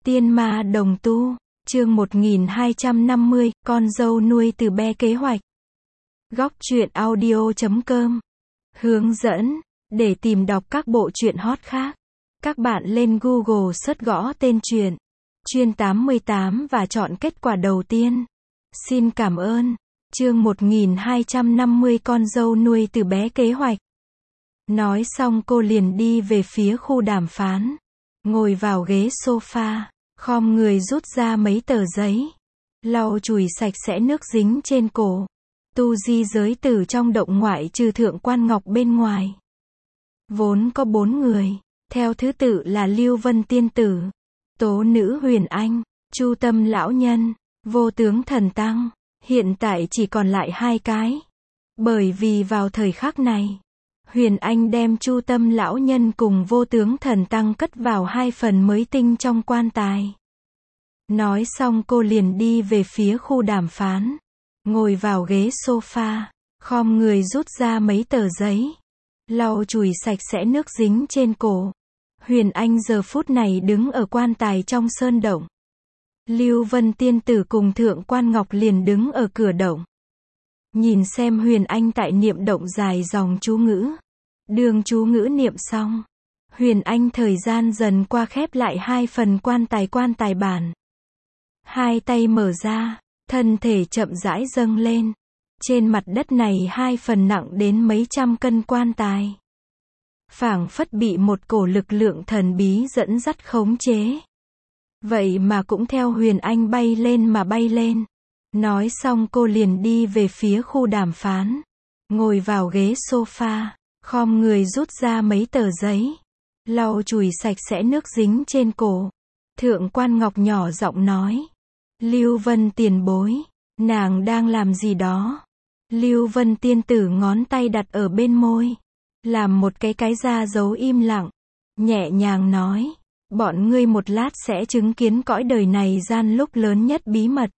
Tiên ma đồng tu, chương 1250, con dâu nuôi từ bé kế hoạch. Góc truyện audio.com. Hướng dẫn, để tìm đọc các bộ truyện hot khác. Các bạn lên Google search gõ tên truyện, Chuyên 88 và chọn kết quả đầu tiên. Xin cảm ơn. Chương 1250 con dâu nuôi từ bé kế hoạch. Nói xong cô liền đi về phía khu đàm phán. Ngồi vào ghế sofa, khom người rút ra mấy tờ giấy. Lau chùi sạch sẽ nước dính trên cổ. Tu di giới tử trong động ngoại trừ Thượng Quan Ngọc bên ngoài. Vốn có 4 người, theo thứ tự là Lưu Vân Tiên Tử, Tố Nữ Huyền Anh, Chu Tâm Lão Nhân, Vô Tướng Thần Tăng. Hiện tại chỉ còn lại 2 cái. Bởi vì vào thời khắc này, Huyền Anh đem Chu Tâm Lão Nhân cùng Vô Tướng Thần Tăng cất vào 2 phần mới tinh trong quan tài. Nói xong cô liền đi về phía khu đàm phán. Ngồi vào ghế sofa, khom người rút ra mấy tờ giấy. Lau chùi sạch sẽ nước dính trên cổ. Huyền Anh giờ phút này đứng ở quan tài trong sơn động. Lưu Vân Tiên Tử cùng Thượng Quan Ngọc liền đứng ở cửa động. Nhìn xem Huyền Anh tại niệm động dài dòng chú ngữ. Đường chú ngữ niệm xong, Huyền Anh thời gian dần qua khép lại 2 phần quan tài bản. 2 tay mở ra, thân thể chậm rãi dâng lên. Trên mặt đất này 2 phần nặng đến mấy trăm cân quan tài. Phảng phất bị một cổ lực lượng thần bí dẫn dắt khống chế. Vậy mà cũng theo Huyền Anh bay lên mà bay lên. Nói xong cô liền đi về phía khu đàm phán. Ngồi vào ghế sofa, khom người rút ra mấy tờ giấy. Lau chùi sạch sẽ nước dính trên cổ. Thượng Quan Ngọc nhỏ giọng nói. Lưu Vân tiền bối, nàng đang làm gì đó? Lưu Vân Tiên Tử ngón tay đặt ở bên môi. Làm một cái ra dấu im lặng. Nhẹ nhàng nói. Bọn ngươi một lát sẽ chứng kiến cõi đời này gian lúc lớn nhất bí mật.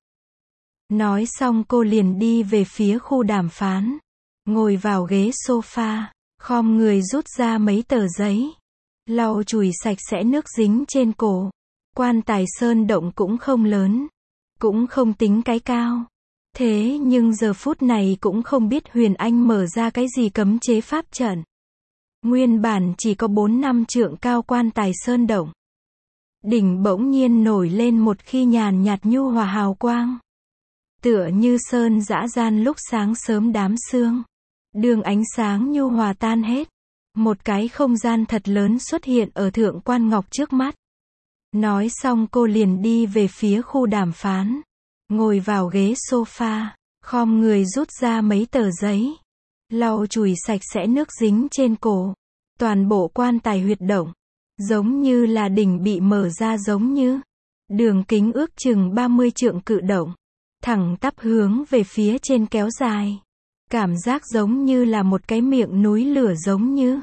Nói xong cô liền đi về phía khu đàm phán. Ngồi vào ghế sofa, khom người rút ra mấy tờ giấy. Lau chùi sạch sẽ nước dính trên cổ. Quan tài sơn động cũng không lớn. Cũng không tính cái cao. Thế nhưng giờ phút này cũng không biết Huyền Anh mở ra cái gì cấm chế pháp trận. Nguyên bản chỉ có 4-5 trượng cao quan tài sơn động. Đỉnh bỗng nhiên nổi lên một khi nhàn nhạt nhu hòa hào quang. Tựa như sơn dã gian lúc sáng sớm đám sương. Đường ánh sáng nhu hòa tan hết. Một cái không gian thật lớn xuất hiện ở Thượng Quan Ngọc trước mắt. Nói xong cô liền đi về phía khu đàm phán. Ngồi vào ghế sofa, khom người rút ra mấy tờ giấy. Lau chùi sạch sẽ nước dính trên cổ. Toàn bộ quan tài huyệt động. Giống như là đỉnh bị mở ra giống như. Đường kính ước chừng 30 trượng cự động. Thẳng tắp hướng về phía trên kéo dài. Cảm giác giống như là một cái miệng núi lửa giống như.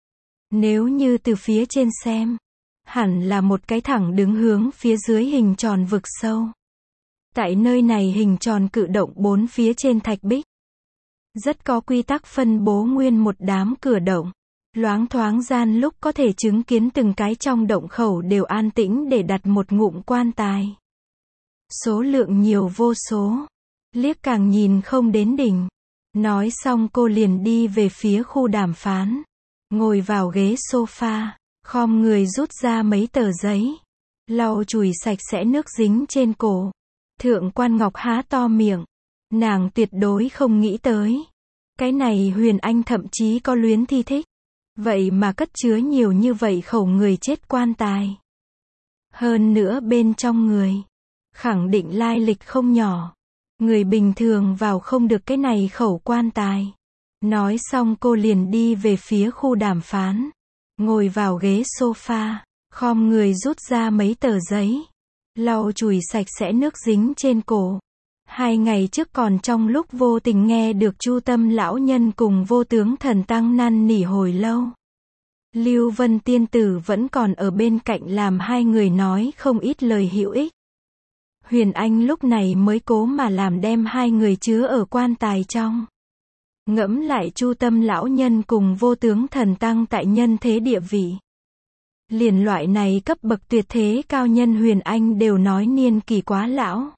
Nếu như từ phía trên xem, hẳn là một cái thẳng đứng hướng phía dưới hình tròn vực sâu. Tại nơi này hình tròn cự động 4 phía trên thạch bích. Rất có quy tắc phân bố nguyên một đám cửa động. Loáng thoáng gian lúc có thể chứng kiến từng cái trong động khẩu đều an tĩnh để đặt một ngụm quan tài. Số lượng nhiều vô số. Liếc càng nhìn không đến đỉnh. Nói xong cô liền đi về phía khu đàm phán. Ngồi vào ghế sofa, khom người rút ra mấy tờ giấy. Lau chùi sạch sẽ nước dính trên cổ. Thượng Quan Ngọc há to miệng. Nàng tuyệt đối không nghĩ tới. Cái này Huyền Anh thậm chí có luyến thi thích. Vậy mà cất chứa nhiều như vậy khẩu người chết quan tài. Hơn nữa bên trong người. Khẳng định lai lịch không nhỏ. Người bình thường vào không được cái này khẩu quan tài. Nói xong cô liền đi về phía khu đàm phán. Ngồi vào ghế sofa, khom người rút ra mấy tờ giấy. Lau chùi sạch sẽ nước dính trên cổ. 2 ngày trước còn trong lúc vô tình nghe được Chu Tâm Lão Nhân cùng Vô Tướng Thần Tăng năn nỉ hồi lâu. Lưu Vân Tiên Tử vẫn còn ở bên cạnh làm 2 người nói không ít lời hữu ích. Huyền Anh lúc này mới cố mà làm đem 2 người chứa ở quan tài trong. Ngẫm lại Chu Tâm Lão Nhân cùng Vô Tướng Thần Tăng tại nhân thế địa vị. Liền loại này cấp bậc tuyệt thế cao nhân Huyền Anh đều nói niên kỳ quá lão.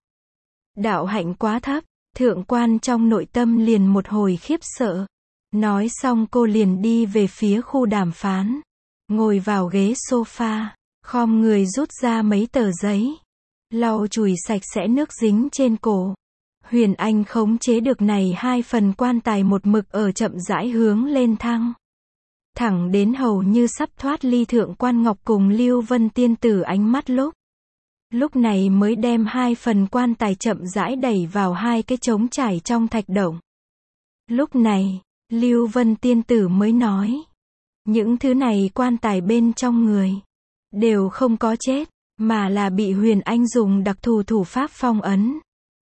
Đạo hạnh quá thấp, thượng quan trong nội tâm liền một hồi khiếp sợ. Nói xong cô liền đi về phía khu đàm phán. Ngồi vào ghế sofa, khom người rút ra mấy tờ giấy. Lau chùi sạch sẽ nước dính trên cổ. Huyền Anh khống chế được này 2 phần quan tài một mực ở chậm rãi hướng lên thăng. Thẳng đến hầu như sắp thoát ly thượng quan ngọc cùng Lưu Vân tiên tử ánh mắt lúc này mới đem 2 phần quan tài chậm rãi đẩy vào 2 cái trống trải trong thạch động. Lúc này, Lưu Vân tiên tử mới nói. Những thứ này quan tài bên trong người đều không có chết, mà là bị Huyền Anh dùng đặc thù thủ pháp phong ấn.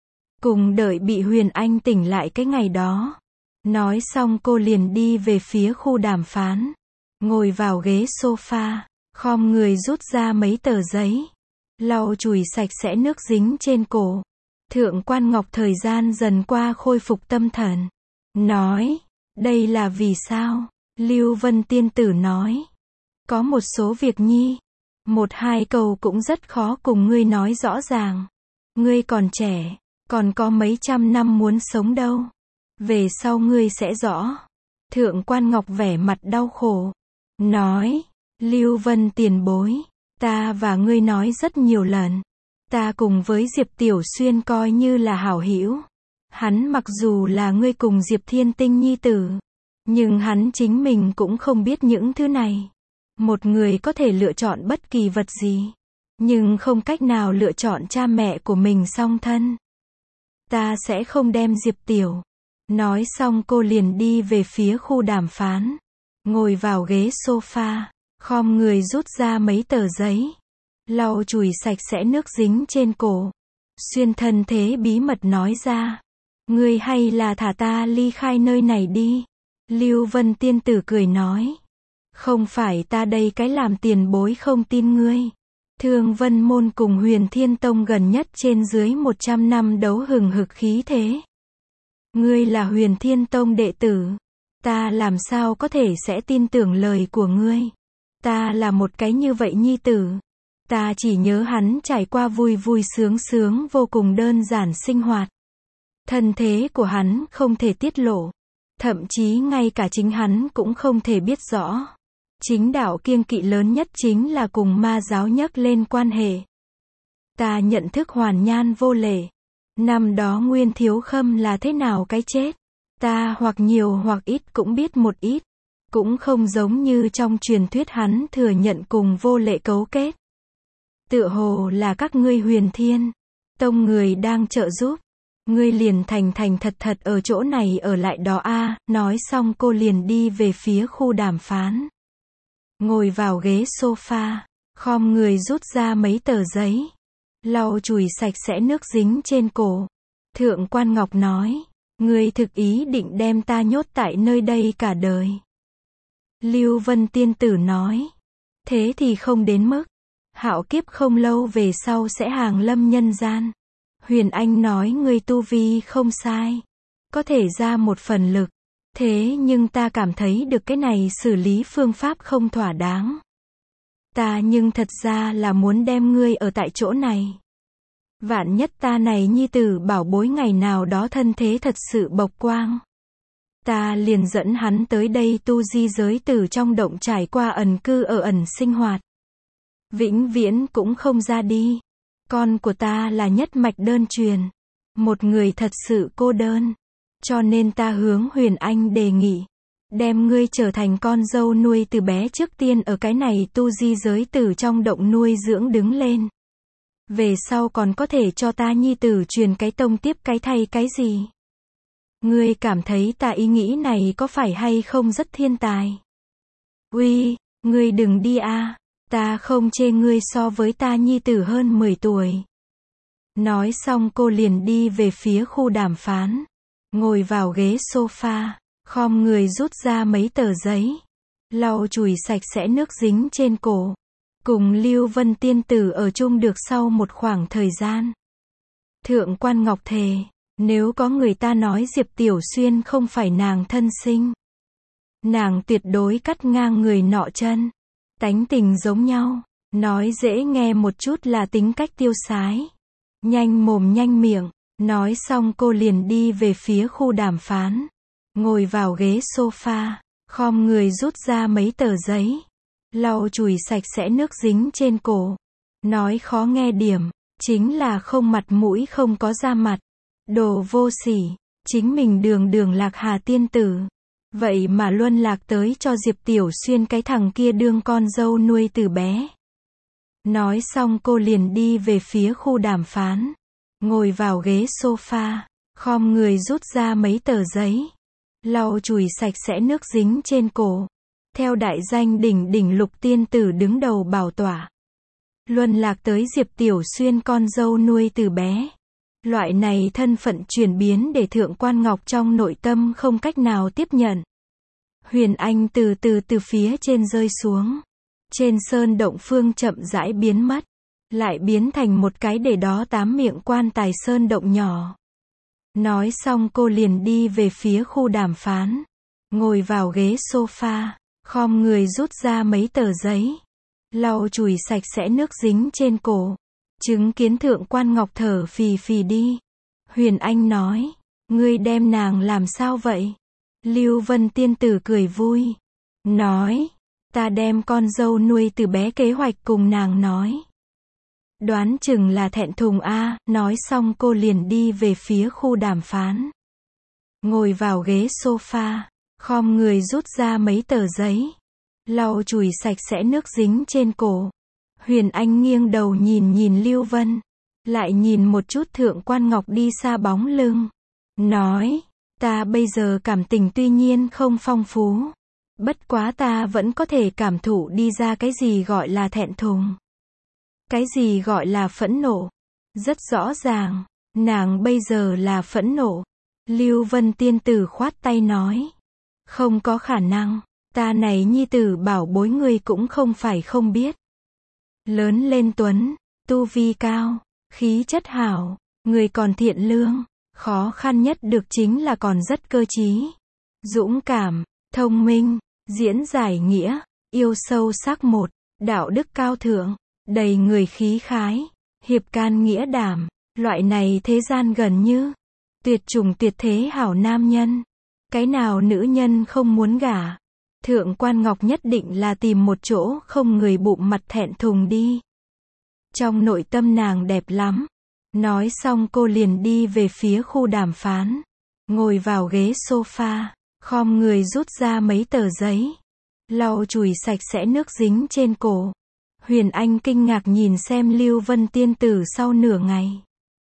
Cùng đợi bị Huyền Anh tỉnh lại cái ngày đó. Nói xong cô liền đi về phía khu đàm phán. Ngồi vào ghế sofa, khom người rút ra mấy tờ giấy. Lau chùi sạch sẽ nước dính trên cổ. Thượng quan Ngọc thời gian dần qua khôi phục tâm thần. Nói, đây là vì sao? Lưu Vân tiên tử nói. Có một số việc nhi. 1-2 câu cũng rất khó cùng ngươi nói rõ ràng. Ngươi còn trẻ, còn có mấy trăm năm muốn sống đâu. Về sau ngươi sẽ rõ. Thượng quan Ngọc vẻ mặt đau khổ. Nói, Lưu Vân tiền bối. Ta và ngươi nói rất nhiều lần. Ta cùng với Diệp Tiểu Xuyên coi như là hảo hữu. Hắn mặc dù là ngươi cùng Diệp Thiên Tinh nhi tử. Nhưng hắn chính mình cũng không biết những thứ này. Một người có thể lựa chọn bất kỳ vật gì. Nhưng không cách nào lựa chọn cha mẹ của mình song thân. Ta sẽ không đem Diệp Tiểu. Nói xong cô liền đi về phía khu đàm phán. Ngồi vào ghế sofa. Khom người rút ra mấy tờ giấy. Lau chùi sạch sẽ nước dính trên cổ. Xuyên thân thế bí mật nói ra. Ngươi hay là thả ta ly khai nơi này đi. Lưu Vân tiên tử cười nói. Không phải ta đây cái làm tiền bối không tin ngươi. Thương Vân môn cùng Huyền Thiên Tông gần nhất trên dưới 100 năm đấu hừng hực khí thế. Ngươi là Huyền Thiên Tông đệ tử. Ta làm sao có thể sẽ tin tưởng lời của ngươi. Ta là một cái như vậy nhi tử. Ta chỉ nhớ hắn trải qua vui vui sướng sướng vô cùng đơn giản sinh hoạt. Thân thế của hắn không thể tiết lộ. Thậm chí ngay cả chính hắn cũng không thể biết rõ. Chính đạo kiêng kỵ lớn nhất chính là cùng ma giáo nhắc lên quan hệ. Ta nhận thức hoàn nhan vô lệ. Năm đó Nguyên Thiếu Khâm là thế nào cái chết. Ta hoặc nhiều hoặc ít cũng biết một ít. Cũng không giống như trong truyền thuyết hắn thừa nhận cùng vô lệ cấu kết. Tựa hồ là các ngươi Huyền Thiên Tông người đang trợ giúp. Ngươi liền thành thật ở chỗ này ở lại đó a. Nói xong cô liền đi về phía khu đàm phán. Ngồi vào ghế sofa, khom người rút ra mấy tờ giấy. Lau chùi sạch sẽ nước dính trên cổ. Thượng quan Ngọc nói. Ngươi thực ý định đem ta nhốt tại nơi đây cả đời. Lưu Vân tiên tử nói. Thế thì không đến mức. Hạo kiếp không lâu về sau sẽ hàng lâm nhân gian. Huyền Anh nói ngươi tu vi không sai. Có thể ra một phần lực. Thế nhưng ta cảm thấy được cái này xử lý phương pháp không thỏa đáng. Ta nhưng thật ra là muốn đem ngươi ở tại chỗ này. Vạn nhất ta này nhi tử bảo bối ngày nào đó thân thế thật sự bộc quang. Ta liền dẫn hắn tới đây tu di giới tử trong động trải qua ẩn cư ở ẩn sinh hoạt. Vĩnh viễn cũng không ra đi. Con của ta là nhất mạch đơn truyền. Một người thật sự cô đơn. Cho nên ta hướng Huyền Anh đề nghị. Đem ngươi trở thành con dâu nuôi từ bé trước tiên ở cái này tu di giới tử trong động nuôi dưỡng đứng lên. Về sau còn có thể cho ta nhi tử truyền cái tông tiếp cái thay cái gì. Ngươi cảm thấy ta ý nghĩ này có phải hay không rất thiên tài. Uy, ngươi đừng đi a. Ta không chê ngươi so với ta nhi tử hơn 10 tuổi. Nói xong cô liền đi về phía khu đàm phán. Ngồi vào ghế sofa, khom người rút ra mấy tờ giấy. Lau chùi sạch sẽ nước dính trên cổ. Cùng Lưu Vân tiên tử ở chung được sau một khoảng thời gian. Thượng quan Ngọc thề, nếu có người ta nói Diệp Tiểu Xuyên không phải nàng thân sinh. Nàng tuyệt đối cắt ngang người nọ chân. Tánh tình giống nhau, nói dễ nghe một chút là tính cách tiêu sái. Nhanh mồm nhanh miệng, nói xong cô liền đi về phía khu đàm phán. Ngồi vào ghế sofa, khom người rút ra mấy tờ giấy. Lau chùi sạch sẽ nước dính trên cổ. Nói khó nghe điểm, chính là không mặt mũi không có da mặt. Đồ vô sỉ, chính mình đường đường Lạc Hà tiên tử. Vậy mà luân lạc tới cho Diệp Tiểu Xuyên cái thằng kia đương con dâu nuôi từ bé. Nói xong cô liền đi về phía khu đàm phán. Ngồi vào ghế sofa, khom người rút ra mấy tờ giấy. Lau chùi sạch sẽ nước dính trên cổ. Theo đại danh đỉnh đỉnh lục tiên tử đứng đầu bảo tỏa. Luân lạc tới Diệp Tiểu Xuyên con dâu nuôi từ bé. Loại này thân phận chuyển biến để Thượng Quan Ngọc trong nội tâm không cách nào tiếp nhận. Huyền Anh từ phía trên rơi xuống. Trên sơn động phương chậm rãi biến mất. Lại biến thành một cái để đó 8 miệng quan tài sơn động nhỏ. Nói xong cô liền đi về phía khu đàm phán. Ngồi vào ghế sofa, khom người rút ra mấy tờ giấy. Lau chùi sạch sẽ nước dính trên cổ. Chứng kiến Thượng Quan Ngọc thở phì phì đi. Huyền Anh nói, ngươi đem nàng làm sao vậy? Lưu Vân tiên tử cười vui. Nói, ta đem con dâu nuôi từ bé kế hoạch cùng nàng nói. Đoán chừng là thẹn thùng a. Nói xong cô liền đi về phía khu đàm phán. Ngồi vào ghế sofa, khom người rút ra mấy tờ giấy. Lau chùi sạch sẽ nước dính trên cổ. Huyền Anh nghiêng đầu nhìn Lưu Vân. Lại nhìn một chút Thượng Quan Ngọc đi xa bóng lưng. Nói, ta bây giờ cảm tình tuy nhiên không phong phú. Bất quá ta vẫn có thể cảm thụ đi ra cái gì gọi là thẹn thùng. Cái gì gọi là phẫn nộ. Rất rõ ràng, nàng bây giờ là phẫn nộ. Lưu Vân tiên tử khoát tay nói. Không có khả năng, ta này nhi tử bảo bối người cũng không phải không biết. Lớn lên tuấn, tu vi cao, khí chất hảo, người còn thiện lương, khó khăn nhất được chính là còn rất cơ trí, dũng cảm, thông minh, diễn giải nghĩa, yêu sâu sắc một, đạo đức cao thượng, đầy người khí khái, hiệp can nghĩa đảm, loại này thế gian gần như tuyệt chủng tuyệt thế hảo nam nhân. Cái nào nữ nhân không muốn gả? Thượng Quan Ngọc nhất định là tìm một chỗ không người bụng mặt thẹn thùng đi. Trong nội tâm nàng đẹp lắm. Nói xong cô liền đi về phía khu đàm phán. Ngồi vào ghế sofa, khom người rút ra mấy tờ giấy. Lau chùi sạch sẽ nước dính trên cổ. Huyền Anh kinh ngạc nhìn xem Lưu Vân tiên tử sau nửa ngày.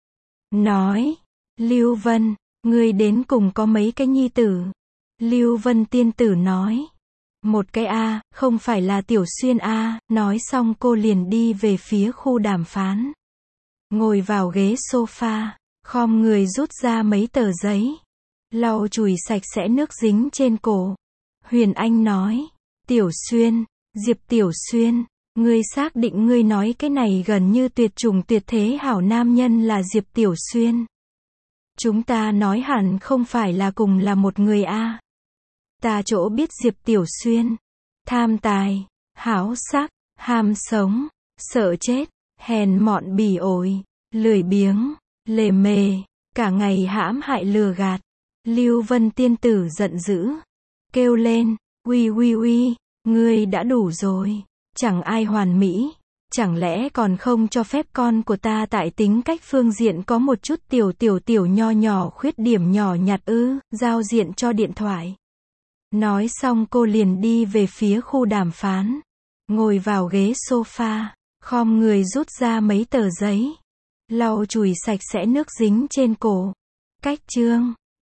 Nói, Lưu Vân, ngươi đến cùng có mấy cái nhi tử? Lưu Vân tiên tử nói. Một cái a, không phải là Tiểu Xuyên a. Nói xong cô liền đi về phía khu đàm phán. Ngồi vào ghế sofa, khom người rút ra mấy tờ giấy. Lau chùi sạch sẽ nước dính trên cổ. Huyền Anh nói. Tiểu Xuyên, Diệp Tiểu Xuyên, ngươi xác định ngươi nói cái này gần như tuyệt chủng tuyệt thế hảo nam nhân là Diệp Tiểu Xuyên. Chúng ta nói hẳn không phải là cùng là một người a. Ta chỗ biết Diệp Tiểu Xuyên. Tham tài, háo sắc, ham sống, sợ chết, hèn mọn bỉ ổi, lười biếng, lề mề, cả ngày hãm hại lừa gạt. Lưu Vân tiên tử giận dữ. Kêu lên, uy, ngươi đã đủ rồi. Chẳng ai hoàn mỹ. Chẳng lẽ còn không cho phép con của ta tại tính cách phương diện có một chút tiểu nho khuyết điểm nhỏ nhặt ư? Giao diện cho điện thoại. Nói xong cô liền đi về phía khu đàm phán. Ngồi vào ghế sofa, khom người rút ra mấy tờ giấy. Lau chùi sạch sẽ nước dính trên cổ. Cách chương